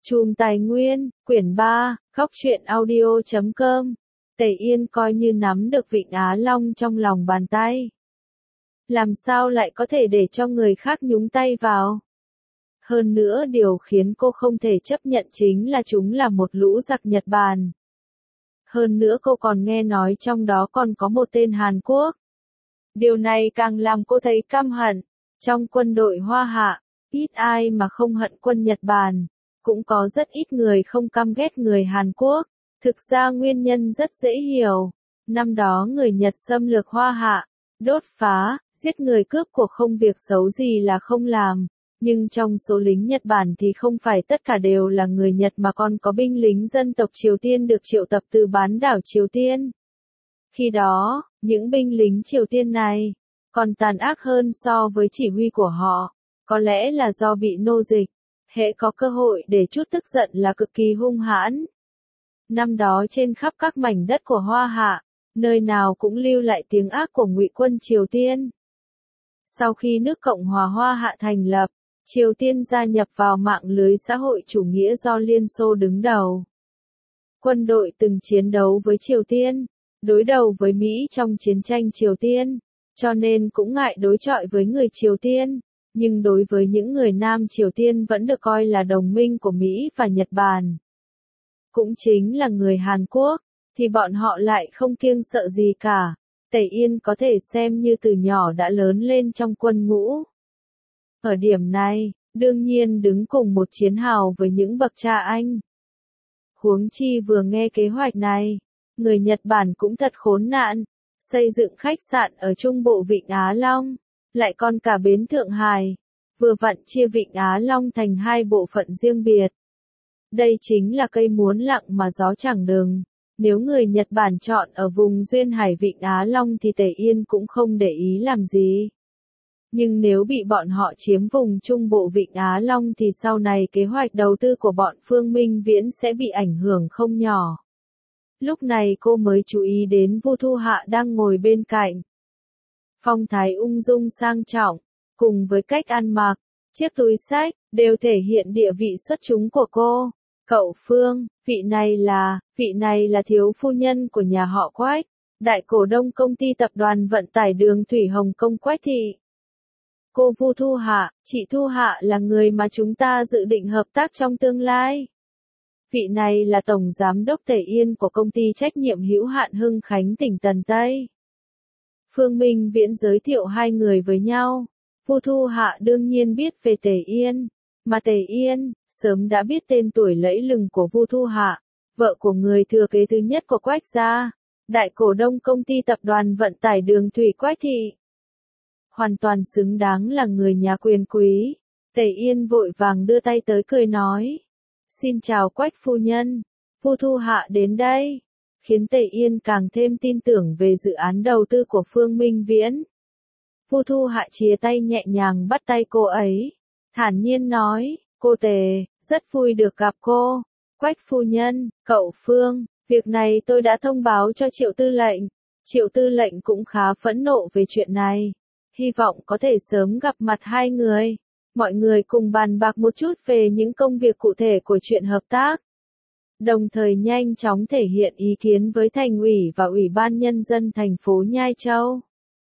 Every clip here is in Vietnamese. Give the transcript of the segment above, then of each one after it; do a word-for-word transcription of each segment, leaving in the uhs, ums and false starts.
Chùm Tài Nguyên, quyển ba, góc truyện audio chấm com. Tề Yên coi như nắm được Vịnh Á Long trong lòng bàn tay. Làm sao lại có thể để cho người khác nhúng tay vào? Hơn nữa điều khiến cô không thể chấp nhận chính là chúng là một lũ giặc Nhật Bản. Hơn nữa cô còn nghe nói trong đó còn có một tên Hàn Quốc. Điều này càng làm cô thấy căm hận. Trong quân đội Hoa Hạ, ít ai mà không hận quân Nhật Bản. Cũng có rất ít người không căm ghét người Hàn Quốc. Thực ra nguyên nhân rất dễ hiểu. Năm đó người Nhật xâm lược Hoa Hạ, đốt phá, giết người cướp của không việc xấu gì là không làm. Nhưng trong số lính Nhật Bản thì không phải tất cả đều là người Nhật mà còn có binh lính dân tộc Triều Tiên được triệu tập từ bán đảo Triều Tiên. Khi đó, những binh lính Triều Tiên này còn tàn ác hơn so với chỉ huy của họ. Có lẽ là do bị nô dịch. Hễ có cơ hội để chút tức giận là cực kỳ hung hãn. Năm đó trên khắp các mảnh đất của Hoa Hạ, nơi nào cũng lưu lại tiếng ác của Ngụy quân Triều Tiên. Sau khi nước Cộng hòa Hoa Hạ thành lập, Triều Tiên gia nhập vào mạng lưới xã hội chủ nghĩa do Liên Xô đứng đầu. Quân đội từng chiến đấu với Triều Tiên, đối đầu với Mỹ trong chiến tranh Triều Tiên, cho nên cũng ngại đối chọi với người Triều Tiên. Nhưng đối với những người Nam Triều Tiên vẫn được coi là đồng minh của Mỹ và Nhật Bản. Cũng chính là người Hàn Quốc, thì bọn họ lại không kiêng sợ gì cả. Tề Yên có thể xem như từ nhỏ đã lớn lên trong quân ngũ. Ở điểm này, đương nhiên đứng cùng một chiến hào với những bậc cha anh. Huống chi vừa nghe kế hoạch này, người Nhật Bản cũng thật khốn nạn, xây dựng khách sạn ở trung bộ Vịnh Á Long. Lại còn cả bến Thượng Hải, vừa vặn chia Vịnh Á Long thành hai bộ phận riêng biệt. Đây chính là cây muốn lặng mà gió chẳng đừng. Nếu người Nhật Bản chọn ở vùng duyên hải Vịnh Á Long thì Tề Yên cũng không để ý làm gì. Nhưng nếu bị bọn họ chiếm vùng trung bộ Vịnh Á Long thì sau này kế hoạch đầu tư của bọn Phương Minh Viễn sẽ bị ảnh hưởng không nhỏ. Lúc này cô mới chú ý đến Vu Thu Hạ đang ngồi bên cạnh. Phong thái ung dung sang trọng, cùng với cách ăn mặc, chiếc túi xách, đều thể hiện địa vị xuất chúng của cô. Cậu Phương, vị này là, vị này là thiếu phu nhân của nhà họ Quách, đại cổ đông công ty tập đoàn vận tải đường thủy Hồng Kông Quách Thị. Cô Vu Thu Hạ, chị Thu Hạ là người mà chúng ta dự định hợp tác trong tương lai. Vị này là Tổng Giám đốc Tề Yên của công ty trách nhiệm hữu hạn Hưng Khánh tỉnh Tần Tây. Phương Minh Viễn giới thiệu hai người với nhau. Vu Thu Hạ đương nhiên biết về Tề Yên, mà Tề Yên sớm đã biết tên tuổi lẫy lừng của Vu Thu Hạ, vợ của người thừa kế thứ nhất của Quách gia, đại cổ đông công ty tập đoàn vận tải đường thủy Quách Thị. Hoàn toàn xứng đáng là người nhà quyền quý. Tề Yên vội vàng đưa tay tới cười nói: "Xin chào Quách phu nhân, Vu Thu Hạ đến đây." Khiến Tề Yên càng thêm tin tưởng về dự án đầu tư của Phương Minh Viễn. Vu Thu Hạ chìa tay nhẹ nhàng bắt tay cô ấy, thản nhiên nói: "Cô Tề, rất vui được gặp cô. Quách phu nhân, cậu Phương, việc này tôi đã thông báo cho Triệu Tư lệnh. Triệu Tư lệnh cũng khá phẫn nộ về chuyện này. Hy vọng có thể sớm gặp mặt hai người. Mọi người cùng bàn bạc một chút về những công việc cụ thể của chuyện hợp tác. Đồng thời nhanh chóng thể hiện ý kiến với thành ủy và ủy ban nhân dân thành phố Nhai Châu.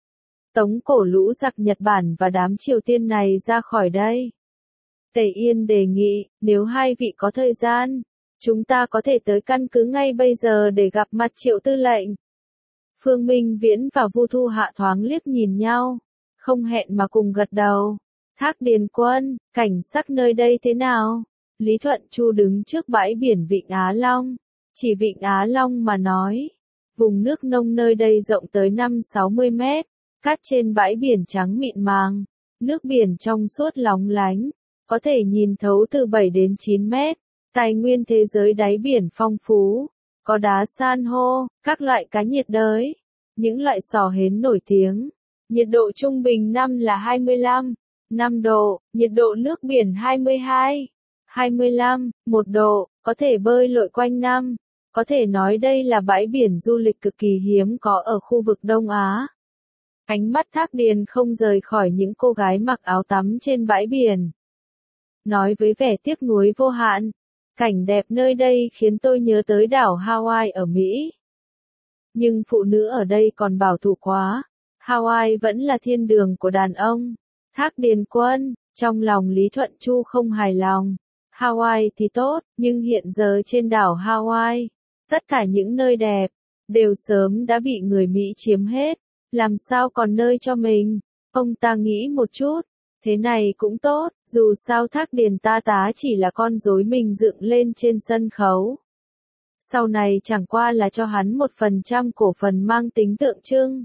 Tống cổ lũ giặc Nhật Bản và đám Triều Tiên này ra khỏi đây." Tề Yên đề nghị, nếu hai vị có thời gian, chúng ta có thể tới căn cứ ngay bây giờ để gặp mặt Triệu Tư lệnh. Phương Minh Viễn và Vu Thu Hạ thoáng liếc nhìn nhau, không hẹn mà cùng gật đầu. Thác Điền Quân, cảnh sắc nơi đây thế nào? Lý Thuận Chu đứng trước bãi biển Vịnh Á Long, chỉ Vịnh Á Long mà nói. Vùng nước nông nơi đây rộng tới năm sáu mươi mét, cát trên bãi biển trắng mịn màng, nước biển trong suốt lóng lánh, có thể nhìn thấu từ bảy đến chín mét, tài nguyên thế giới đáy biển phong phú, có đá san hô, các loại cá nhiệt đới, những loại sò hến nổi tiếng. Nhiệt độ trung bình năm là hai mươi lăm, năm độ, nhiệt độ nước biển hai mươi hai, hai mươi lăm, một độ, có thể bơi lội quanh năm. Có thể nói đây là bãi biển du lịch cực kỳ hiếm có ở khu vực Đông Á. Ánh mắt Thác Điền không rời khỏi những cô gái mặc áo tắm trên bãi biển. Nói với vẻ tiếc nuối vô hạn, Cảnh đẹp nơi đây khiến tôi nhớ tới đảo Hawaii ở Mỹ. Nhưng phụ nữ ở đây còn bảo thủ quá. Hawaii vẫn là thiên đường của đàn ông. Thác Điền Quân, trong lòng Lý Thuận Chu không hài lòng. Hawaii thì tốt, nhưng hiện giờ trên đảo Hawaii, tất cả những nơi đẹp, đều sớm đã bị người Mỹ chiếm hết. Làm sao còn nơi cho mình? Ông ta nghĩ một chút. Thế này cũng tốt, dù sao Thác Điền ta tá chỉ là con rối mình dựng lên trên sân khấu. Sau này chẳng qua là cho hắn một phần trăm cổ phần mang tính tượng trưng.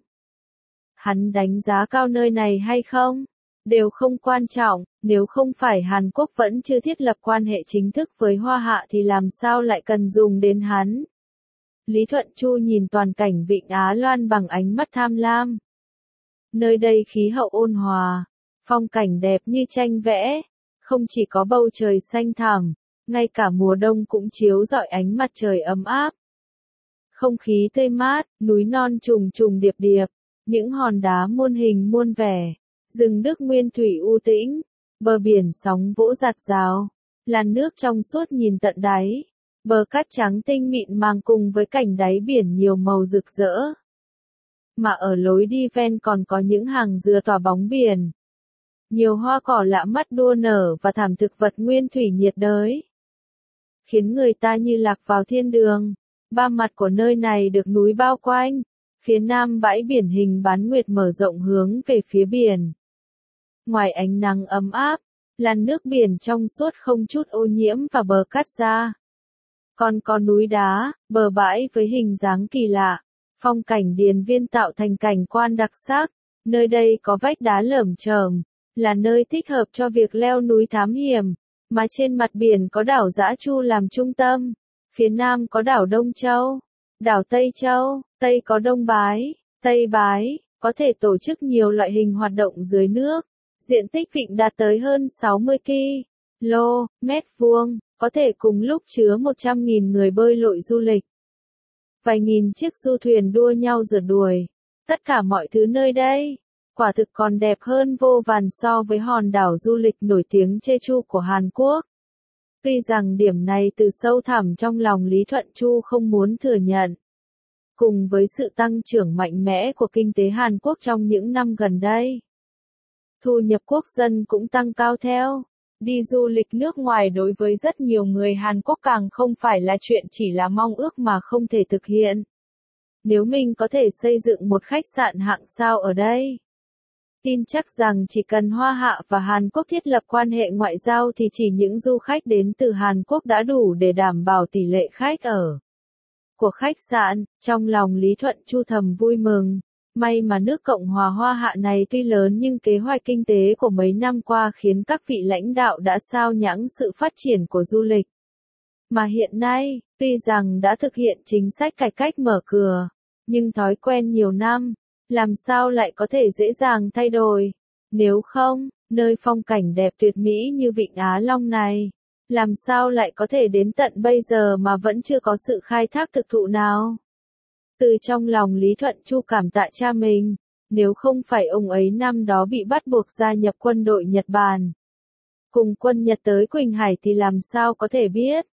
Hắn đánh giá cao nơi này hay không? Đều không quan trọng, nếu không phải Hàn Quốc vẫn chưa thiết lập quan hệ chính thức với Hoa Hạ thì làm sao lại cần dùng đến hắn? Lý Thuận Chu nhìn toàn cảnh Vịnh Á Loan bằng ánh mắt tham lam. Nơi đây khí hậu ôn hòa, phong cảnh đẹp như tranh vẽ, không chỉ có bầu trời xanh thẳm, ngay cả mùa đông cũng chiếu rọi ánh mặt trời ấm áp. Không khí tươi mát, núi non trùng trùng điệp điệp, những hòn đá muôn hình muôn vẻ, rừng nước nguyên thủy u tĩnh, bờ biển sóng vỗ rạt rào, làn nước trong suốt nhìn tận đáy, bờ cát trắng tinh mịn màng cùng với cảnh đáy biển nhiều màu rực rỡ. Mà ở lối đi ven còn có những hàng dừa tỏa bóng biển. Nhiều hoa cỏ lạ mắt đua nở và thảm thực vật nguyên thủy nhiệt đới. Khiến người ta như lạc vào thiên đường. Ba mặt của nơi này được núi bao quanh. Phía nam bãi biển hình bán nguyệt mở rộng hướng về phía biển. Ngoài ánh nắng ấm áp, làn nước biển trong suốt không chút ô nhiễm và bờ cát ra. Còn có núi đá, bờ bãi với hình dáng kỳ lạ. Phong cảnh điền viên tạo thành cảnh quan đặc sắc. Nơi đây có vách đá lởm chởm, là nơi thích hợp cho việc leo núi thám hiểm. Mà trên mặt biển có đảo Dã Chu làm trung tâm. Phía nam có đảo Đông Châu, đảo Tây Châu, Tây có Đông Bái, Tây Bái, có thể tổ chức nhiều loại hình hoạt động dưới nước. Diện tích vịnh đạt tới hơn sáu mươi ki lô mét vuông, có thể cùng lúc chứa một trăm nghìn người bơi lội du lịch. Vài nghìn chiếc du thuyền đua nhau rượt đuổi. Tất cả mọi thứ nơi đây, quả thực còn đẹp hơn vô vàn so với hòn đảo du lịch nổi tiếng Jeju của Hàn Quốc. Tuy rằng điểm này từ sâu thẳm trong lòng Lý Thuận Chu không muốn thừa nhận. Cùng với sự tăng trưởng mạnh mẽ của kinh tế Hàn Quốc trong những năm gần đây, thu nhập quốc dân cũng tăng cao theo. Đi du lịch nước ngoài đối với rất nhiều người Hàn Quốc càng không phải là chuyện chỉ là mong ước mà không thể thực hiện. Nếu mình có thể xây dựng một khách sạn hạng sao ở đây, tin chắc rằng chỉ cần Hoa Hạ và Hàn Quốc thiết lập quan hệ ngoại giao thì chỉ những du khách đến từ Hàn Quốc đã đủ để đảm bảo tỷ lệ khách ở của khách sạn. Trong lòng Lý Thuận Chu thầm vui mừng. May mà nước Cộng hòa Hoa Hạ này tuy lớn nhưng kế hoạch kinh tế của mấy năm qua khiến các vị lãnh đạo đã sao nhãng sự phát triển của du lịch. Mà hiện nay, tuy rằng đã thực hiện chính sách cải cách mở cửa, nhưng thói quen nhiều năm, làm sao lại có thể dễ dàng thay đổi. Nếu không, nơi phong cảnh đẹp tuyệt mỹ như Vịnh Á Long này, làm sao lại có thể đến tận bây giờ mà vẫn chưa có sự khai thác thực thụ nào. Từ trong lòng Lý Thuận Chu cảm tạ cha mình, nếu không phải ông ấy năm đó bị bắt buộc gia nhập quân đội Nhật Bản, cùng quân Nhật tới Quỳnh Hải thì làm sao có thể biết.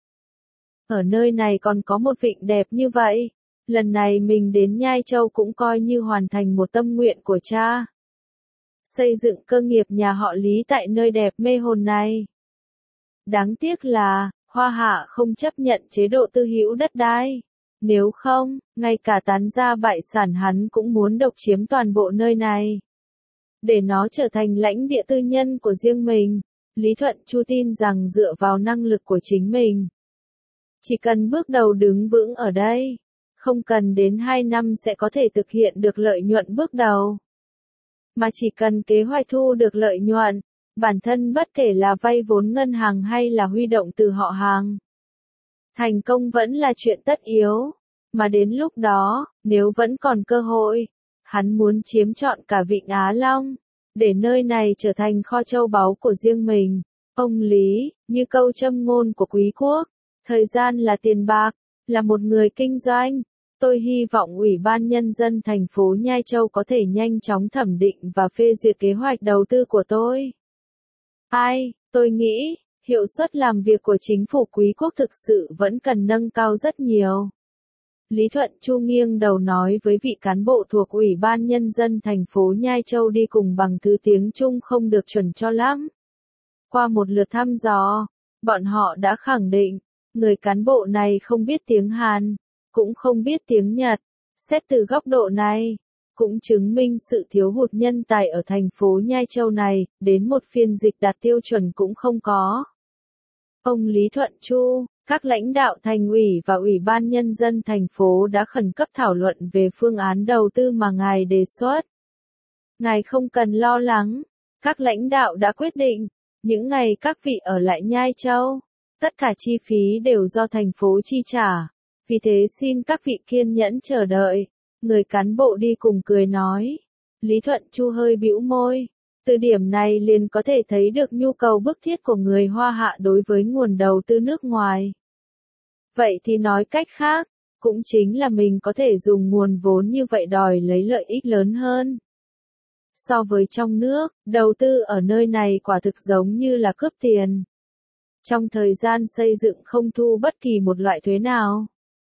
Ở nơi này còn có một vịnh đẹp như vậy, lần này mình đến Nhai Châu cũng coi như hoàn thành một tâm nguyện của cha. Xây dựng cơ nghiệp nhà họ Lý tại nơi đẹp mê hồn này. Đáng tiếc là, Hoa Hạ không chấp nhận chế độ tư hữu đất đai. Nếu không, ngay cả tán gia bại sản hắn cũng muốn độc chiếm toàn bộ nơi này. Để nó trở thành lãnh địa tư nhân của riêng mình, Lý Thuận Chu tin rằng dựa vào năng lực của chính mình, chỉ cần bước đầu đứng vững ở đây, không cần đến hai năm sẽ có thể thực hiện được lợi nhuận bước đầu. Mà chỉ cần kế hoạch thu được lợi nhuận, bản thân bất kể là vay vốn ngân hàng hay là huy động từ họ hàng, thành công vẫn là chuyện tất yếu. Mà đến lúc đó, nếu vẫn còn cơ hội, hắn muốn chiếm trọn cả Vịnh Á Long, để nơi này trở thành kho châu báu của riêng mình. Ông Lý, như câu châm ngôn của Quý quốc, thời gian là tiền bạc, là một người kinh doanh. Tôi hy vọng Ủy ban Nhân dân thành phố Nhai Châu có thể nhanh chóng thẩm định và phê duyệt kế hoạch đầu tư của tôi. Ai, tôi nghĩ, Hiệu suất làm việc của chính phủ quý quốc thực sự vẫn cần nâng cao rất nhiều. Lý Thuận Chu nghiêng đầu nói với vị cán bộ thuộc Ủy ban Nhân dân thành phố Nhai Châu đi cùng bằng thứ tiếng Trung không được chuẩn cho lắm. Qua một lượt thăm dò, bọn họ đã khẳng định, người cán bộ này không biết tiếng Hàn, cũng không biết tiếng Nhật. Xét từ góc độ này, cũng chứng minh sự thiếu hụt nhân tài ở thành phố Nhai Châu này, đến một phiên dịch đạt tiêu chuẩn cũng không có. Ông Lý Thuận Chu, các lãnh đạo thành ủy và Ủy ban Nhân dân thành phố đã khẩn cấp thảo luận về phương án đầu tư mà ngài đề xuất. Ngài không cần lo lắng, các lãnh đạo đã quyết định, những ngày các vị ở lại Nhai Châu, tất cả chi phí đều do thành phố chi trả, vì thế xin các vị kiên nhẫn chờ đợi. Người cán bộ đi cùng cười nói. Lý Thuận Chu hơi bĩu môi. Từ điểm này liền có thể thấy được nhu cầu bức thiết của người Hoa Hạ đối với nguồn đầu tư nước ngoài. Vậy thì nói cách khác, cũng chính là mình có thể dùng nguồn vốn như vậy đòi lấy lợi ích lớn hơn. So với trong nước, đầu tư ở nơi này quả thực giống như là cướp tiền. Trong thời gian xây dựng không thu bất kỳ một loại thuế nào.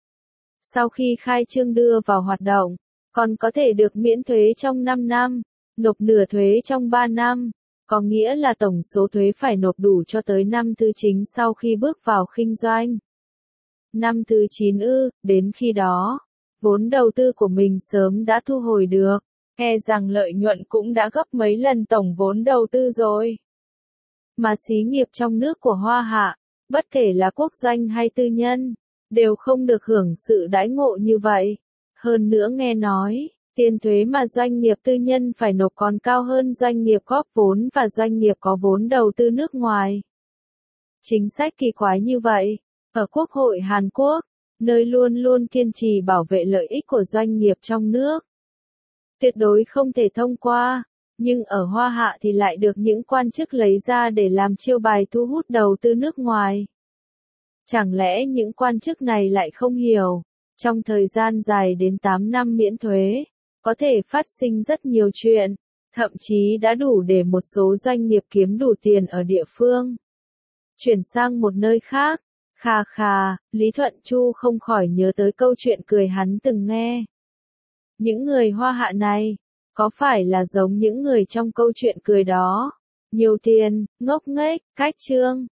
Sau khi khai trương đưa vào hoạt động, còn có thể được miễn thuế trong năm năm, nộp nửa thuế trong ba năm, có nghĩa là tổng số thuế phải nộp đủ cho tới năm thứ chín sau khi bước vào kinh doanh. Năm thứ chín ư, đến khi đó, vốn đầu tư của mình sớm đã thu hồi được, e rằng lợi nhuận cũng đã gấp mấy lần tổng vốn đầu tư rồi. Mà xí nghiệp trong nước của Hoa Hạ, bất kể là quốc doanh hay tư nhân, đều không được hưởng sự đãi ngộ như vậy. Hơn nữa nghe nói, tiền thuế mà doanh nghiệp tư nhân phải nộp còn cao hơn doanh nghiệp góp vốn và doanh nghiệp có vốn đầu tư nước ngoài. Chính sách kỳ quái như vậy, ở Quốc hội Hàn Quốc, nơi luôn luôn kiên trì bảo vệ lợi ích của doanh nghiệp trong nước, tuyệt đối không thể thông qua, nhưng ở Hoa Hạ thì lại được những quan chức lấy ra để làm chiêu bài thu hút đầu tư nước ngoài. Chẳng lẽ những quan chức này lại không hiểu, trong thời gian dài đến tám năm miễn thuế, có thể phát sinh rất nhiều chuyện, thậm chí đã đủ để một số doanh nghiệp kiếm đủ tiền ở địa phương. Chuyển sang một nơi khác, khà khà, Lý Thuận Chu không khỏi nhớ tới câu chuyện cười hắn từng nghe. Những người Hoa Hạ này, có phải là giống những người trong câu chuyện cười đó? Nhiều tiền, ngốc nghếch, cách trương.